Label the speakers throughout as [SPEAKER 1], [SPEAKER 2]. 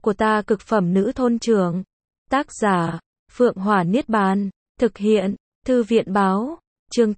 [SPEAKER 1] của ta cực phẩm nữ thôn trưởng. Tác giả, Phượng Hỏa Niết Bàn. Thực hiện, Thư viện Báo. Chương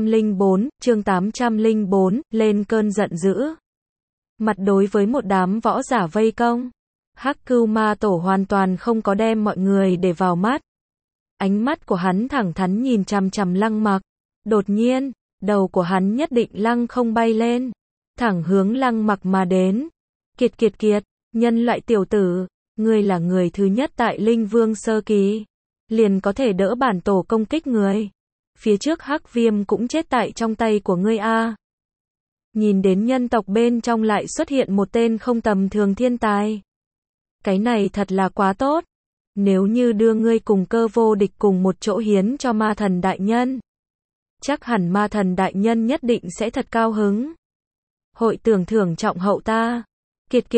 [SPEAKER 1] 804, lên cơn giận dữ. Mặt đối với một đám võ giả vây công, Hắc Cưu Ma Tổ hoàn toàn không có đem mọi người để vào mắt. Ánh mắt của hắn thẳng thắn nhìn chằm chằm Lăng Mặc. Đột nhiên, đầu của hắn nhất định lăng không bay lên, thẳng hướng Lăng Mặc mà đến. Kiệt, nhân loại tiểu tử, ngươi là người thứ nhất tại Linh Vương sơ kỳ, liền có thể đỡ bản tổ công kích người. Phía trước Hắc Viêm cũng chết tại trong tay của ngươi a. Nhìn đến nhân tộc bên trong lại xuất hiện một tên không tầm thường thiên tài. Cái này thật là quá tốt. Nếu như đưa ngươi cùng Cơ Vô Địch cùng một chỗ hiến cho ma thần đại nhân, chắc hẳn ma thần đại nhân nhất định sẽ thật cao hứng. Hội tưởng thưởng trọng hậu ta. Kiệt,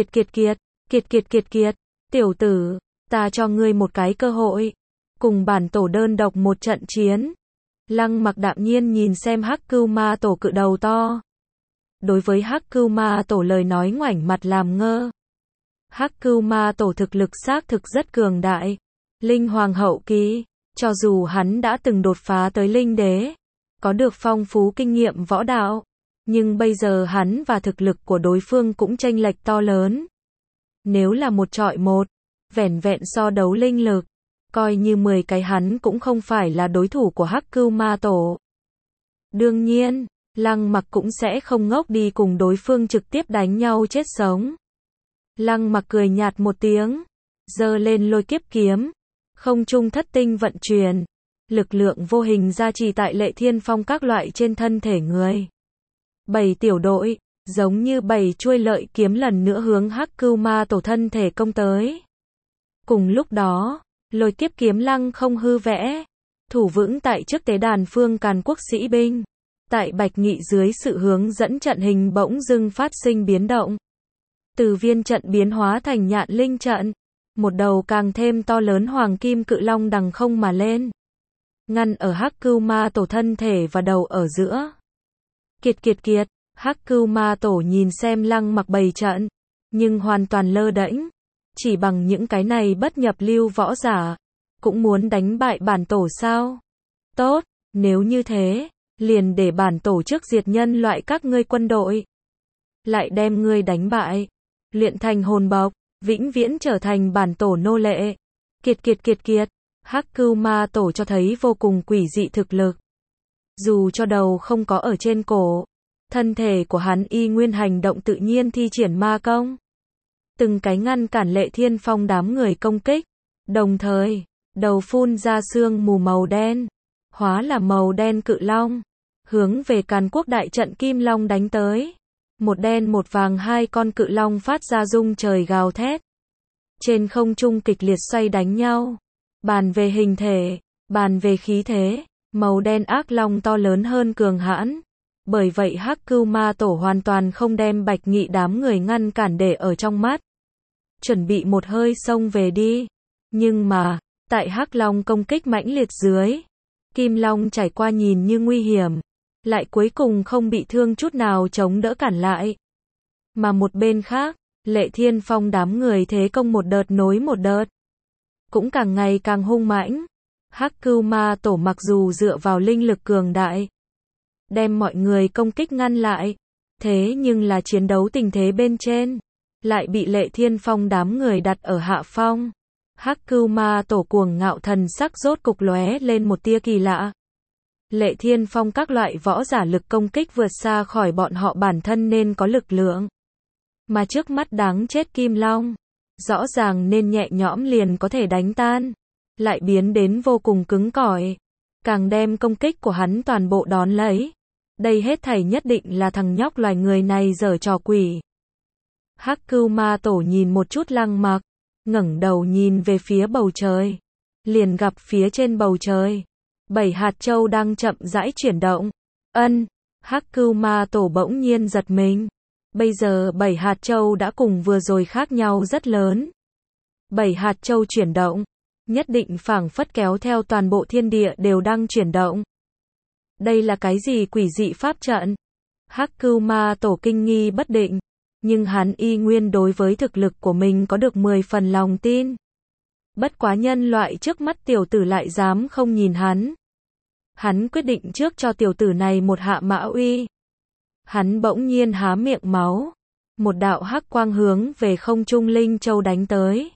[SPEAKER 1] tiểu tử, ta cho ngươi một cái cơ hội, cùng bản tổ đơn độc một trận chiến. Lăng Mặc đạm nhiên nhìn xem Hắc Cưu Ma Tổ cự đầu to. Đối với Hắc Cưu Ma Tổ lời nói ngoảnh mặt làm ngơ. Hắc Cưu Ma Tổ thực lực xác thực rất cường đại. Linh Hoàng hậu kỳ, cho dù hắn đã từng đột phá tới Linh Đế, có được phong phú kinh nghiệm võ đạo, nhưng bây giờ hắn và thực lực của đối phương cũng chênh lệch to lớn. Nếu là một trọi một, vẻn vẹn so đấu linh lực, coi như 10 cái hắn cũng không phải là đối thủ của Hắc Cưu Ma Tổ. Đương nhiên, Lăng Mặc cũng sẽ không ngốc đi cùng đối phương trực tiếp đánh nhau chết sống. Lăng Mặc cười nhạt một tiếng, giơ lên lôi kiếp kiếm, không trung thất tinh vận chuyển, lực lượng vô hình gia trì tại Lệ Thiên Phong các loại trên thân thể người. 7 tiểu đội, giống như 7 chuôi lợi kiếm lần nữa hướng Hắc Cưu Ma Tổ thân thể công tới. Cùng lúc đó, lôi kiếp kiếm lăng không hư vẽ, thủ vững tại trước tế đàn Phương Càn quốc sĩ binh. Tại Bạch Nghị dưới sự hướng dẫn trận hình bỗng dưng phát sinh biến động. Từ viên trận biến hóa thành nhạn linh trận, một đầu càng thêm to lớn hoàng kim cự long đằng không mà lên, ngăn ở Hắc Cưu Ma Tổ thân thể và đầu ở giữa. Kiệt, Hắc Cưu Ma Tổ nhìn xem Lăng Mặc bày trận, nhưng hoàn toàn lơ đễnh, chỉ bằng những cái này bất nhập lưu võ giả, cũng muốn đánh bại bản tổ sao? Tốt, nếu như thế, liền để bản tổ trước diệt nhân loại các ngươi quân đội, lại đem ngươi đánh bại, luyện thành hồn bộc, vĩnh viễn trở thành bản tổ nô lệ. Kiệt, Hắc Cưu Ma Tổ cho thấy vô cùng quỷ dị thực lực. Dù cho đầu không có ở trên cổ, thân thể của hắn y nguyên hành động tự nhiên thi triển ma công, từng cái ngăn cản Lệ Thiên Phong đám người công kích, đồng thời, đầu phun ra sương mù màu đen, hóa là màu đen cự long, hướng về Càn Quốc đại trận Kim Long đánh tới. Một đen một vàng hai con cự long phát ra rung trời gào thét. Trên không trung kịch liệt xoay đánh nhau. Bàn về hình thể, bàn về khí thế, màu đen ác long to lớn hơn cường hãn. Bởi vậy Hắc Cưu Ma Tổ hoàn toàn không đem Bạch Nghị đám người ngăn cản để ở trong mắt. Chuẩn bị một hơi xông về đi. Nhưng mà, tại Hắc Long công kích mãnh liệt dưới, Kim Long trải qua nhìn như nguy hiểm, lại cuối cùng không bị thương chút nào chống đỡ cản lại. Mà một bên khác, Lệ Thiên Phong đám người thế công một đợt nối một đợt, cũng càng ngày càng hung mãnh. Hắc Cưu Ma Tổ mặc dù dựa vào linh lực cường đại, đem mọi người công kích ngăn lại, thế nhưng là chiến đấu tình thế bên trên, lại bị Lệ Thiên Phong đám người đặt ở hạ phong. Hắc Cưu Ma Tổ cuồng ngạo thần sắc rốt cục lóe lên một tia kỳ lạ. Lệ Thiên Phong các loại võ giả lực công kích vượt xa khỏi bọn họ bản thân nên có lực lượng. Mà trước mắt đáng chết Kim Long, rõ ràng nên nhẹ nhõm liền có thể đánh tan, lại biến đến vô cùng cứng cỏi, càng đem công kích của hắn toàn bộ đón lấy. Đây hết thảy nhất định là thằng nhóc loài người này giở trò quỷ. Hắc Cưu Ma Tổ nhìn một chút Lăng Mặc, ngẩng đầu nhìn về phía bầu trời, liền gặp phía trên bầu trời 7 hạt châu đang chậm rãi chuyển động. Hắc Cưu Ma Tổ bỗng nhiên giật mình. Bây giờ 7 hạt châu đã cùng vừa rồi khác nhau rất lớn. 7 hạt châu chuyển động, nhất định phảng phất kéo theo toàn bộ thiên địa đều đang chuyển động. Đây là cái gì quỷ dị pháp trận? Hắc Cưu Ma Tổ kinh nghi bất định, Nhưng hắn y nguyên đối với thực lực của mình có được 10 phần lòng tin. Bất quá nhân loại trước mắt tiểu tử lại dám không nhìn hắn. Hắn quyết định trước cho tiểu tử này một hạ mã uy. Hắn bỗng nhiên há miệng máu. Một đạo hắc quang hướng về không trung Linh Châu đánh tới.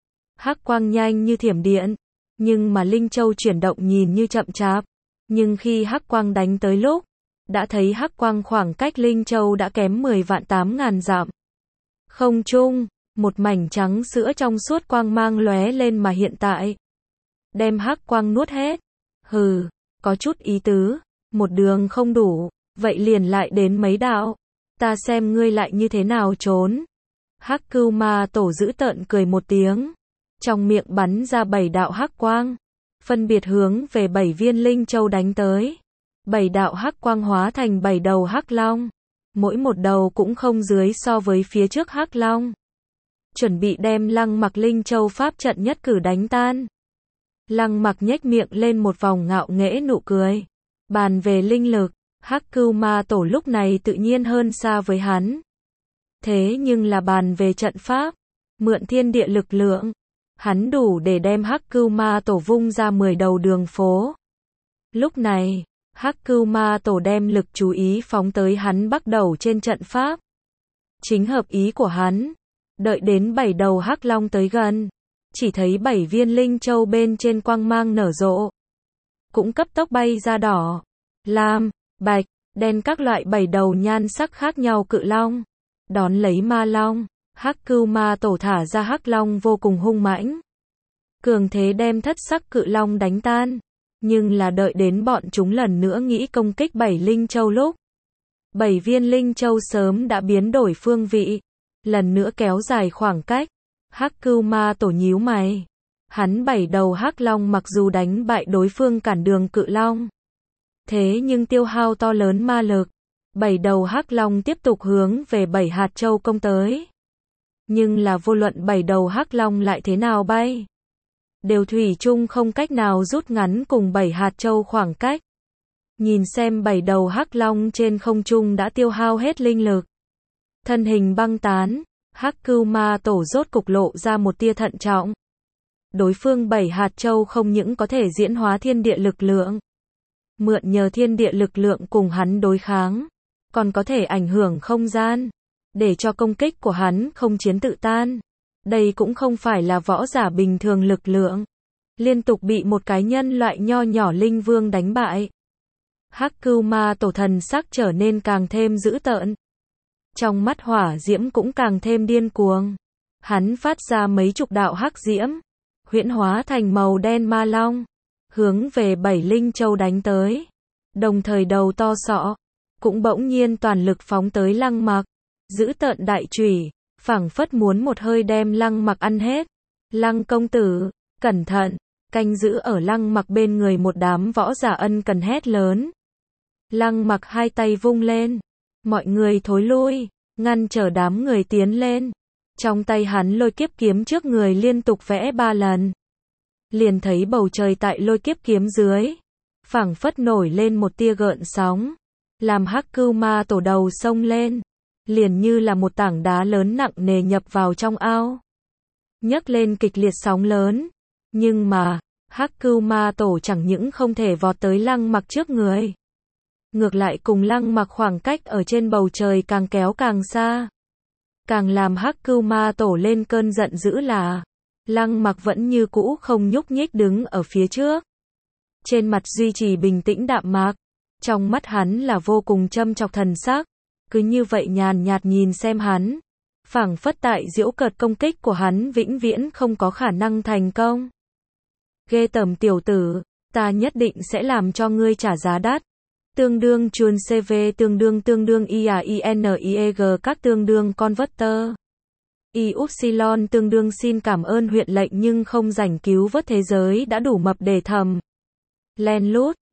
[SPEAKER 1] Hắc quang nhanh như thiểm điện. Nhưng mà Linh Châu chuyển động nhìn như chậm chạp. Nhưng khi hắc quang đánh tới lúc, đã thấy hắc quang khoảng cách Linh Châu đã kém 10.800.000 dặm. Không trung, một mảnh trắng sữa trong suốt quang mang lóe lên mà hiện tại. Đem hắc quang nuốt hết. Hừ, có chút ý tứ, một đường không đủ, vậy liền lại đến mấy đạo. Ta xem ngươi lại như thế nào trốn. Hắc Cưu Ma Tổ dữ tợn cười một tiếng. Trong miệng bắn ra 7 đạo hắc quang. Phân biệt hướng về 7 viên Linh Châu đánh tới. 7 đạo hắc quang hóa thành 7 đầu hắc long. Mỗi một đầu cũng không dưới so với phía trước hắc long. Chuẩn bị đem Lăng Mặc Linh Châu pháp trận nhất cử đánh tan. Lăng Mặc nhếch miệng lên một vòng ngạo nghễ nụ cười. Bàn về linh lực, Hắc Cưu Ma Tổ lúc này tự nhiên hơn xa với hắn. Thế nhưng là bàn về trận pháp, mượn thiên địa lực lượng, hắn đủ để đem Hắc Cưu Ma Tổ vung ra 10 đầu đường phố. Lúc này, Hắc Cưu Ma Tổ đem lực chú ý phóng tới hắn bắt đầu trên trận pháp. Chính hợp ý của hắn. Đợi đến 7 đầu hắc long tới gần, chỉ thấy 7 viên Linh Châu bên trên quang mang nở rộ. Cũng cấp tốc bay ra đỏ, lam, bạch, đen các loại 7 đầu nhan sắc khác nhau cự long. Đón lấy ma long, Hắc Cưu Ma Tổ thả ra hắc long vô cùng hung mãnh. Cường thế đem thất sắc cự long đánh tan. Nhưng là đợi đến bọn chúng lần nữa nghĩ công kích 7 Linh Châu lúc. 7 viên Linh Châu sớm đã biến đổi phương vị. Lần nữa kéo dài khoảng cách. Hắc Cưu Ma Tổ nhíu mày. Hắn 7 đầu hắc long mặc dù đánh bại đối phương cản đường cự long. Thế nhưng tiêu hao to lớn ma lực. 7 đầu hắc long tiếp tục hướng về 7 hạt châu công tới. Nhưng là vô luận 7 đầu hắc long lại thế nào bay. Đều thủy chung không cách nào rút ngắn cùng 7 hạt châu khoảng cách. Nhìn xem 7 đầu hắc long trên không trung đã tiêu hao hết linh lực. Thân hình băng tán, Hắc Cưu Ma Tổ rốt cục lộ ra một tia thận trọng. Đối phương 7 hạt châu không những có thể diễn hóa thiên địa lực lượng, mượn nhờ thiên địa lực lượng cùng hắn đối kháng, còn có thể ảnh hưởng không gian, để cho công kích của hắn không chiến tự tan. Đây cũng không phải là võ giả bình thường lực lượng. Liên tục bị một cái nhân loại nho nhỏ linh vương đánh bại. Hắc Cưu Ma Tổ thần sắc trở nên càng thêm dữ tợn. Trong mắt hỏa diễm cũng càng thêm điên cuồng. Hắn phát ra mấy chục đạo hắc diễm, huyễn hóa thành màu đen ma long, hướng về 7 Linh Châu đánh tới. Đồng thời đầu to sọ, cũng bỗng nhiên toàn lực phóng tới Lăng Mặc, giữ tợn đại chùy, phảng phất muốn một hơi đem Lăng Mặc ăn hết. Lăng công tử, cẩn thận, canh giữ ở Lăng Mặc bên người một đám võ giả ân cần hét lớn. Lăng Mặc hai tay vung lên, mọi người thối lui, ngăn trở đám người tiến lên. Trong tay hắn lôi kiếp kiếm trước người liên tục vẽ 3 lần. Liền thấy bầu trời tại lôi kiếp kiếm dưới, phảng phất nổi lên một tia gợn sóng, làm Hắc Cưu Ma Tổ đầu sông lên, liền như là một tảng đá lớn nặng nề nhập vào trong ao, nhấc lên kịch liệt sóng lớn. Nhưng mà, Hắc Cưu Ma Tổ chẳng những không thể vọt tới Lăng Mặc trước người, ngược lại cùng Lăng Mặc khoảng cách ở trên bầu trời càng kéo càng xa. Càng làm Hắc Cưu Ma Tổ lên cơn giận dữ là Lăng Mặc vẫn như cũ không nhúc nhích đứng ở phía trước. Trên mặt duy trì bình tĩnh đạm mạc, trong mắt hắn là vô cùng châm chọc thần sắc, cứ như vậy nhàn nhạt nhìn xem hắn, phảng phất tại giễu cợt công kích của hắn vĩnh viễn không có khả năng thành công. Ghê tởm tiểu tử, ta nhất định sẽ làm cho ngươi trả giá đắt. Tương đương chuồn CV tương đương IAINIEG các tương đương converter. Y-upsilon tương đương xin cảm ơn huyện lệnh nhưng không rảnh cứu vớt thế giới đã đủ mập để thầm. Len lút.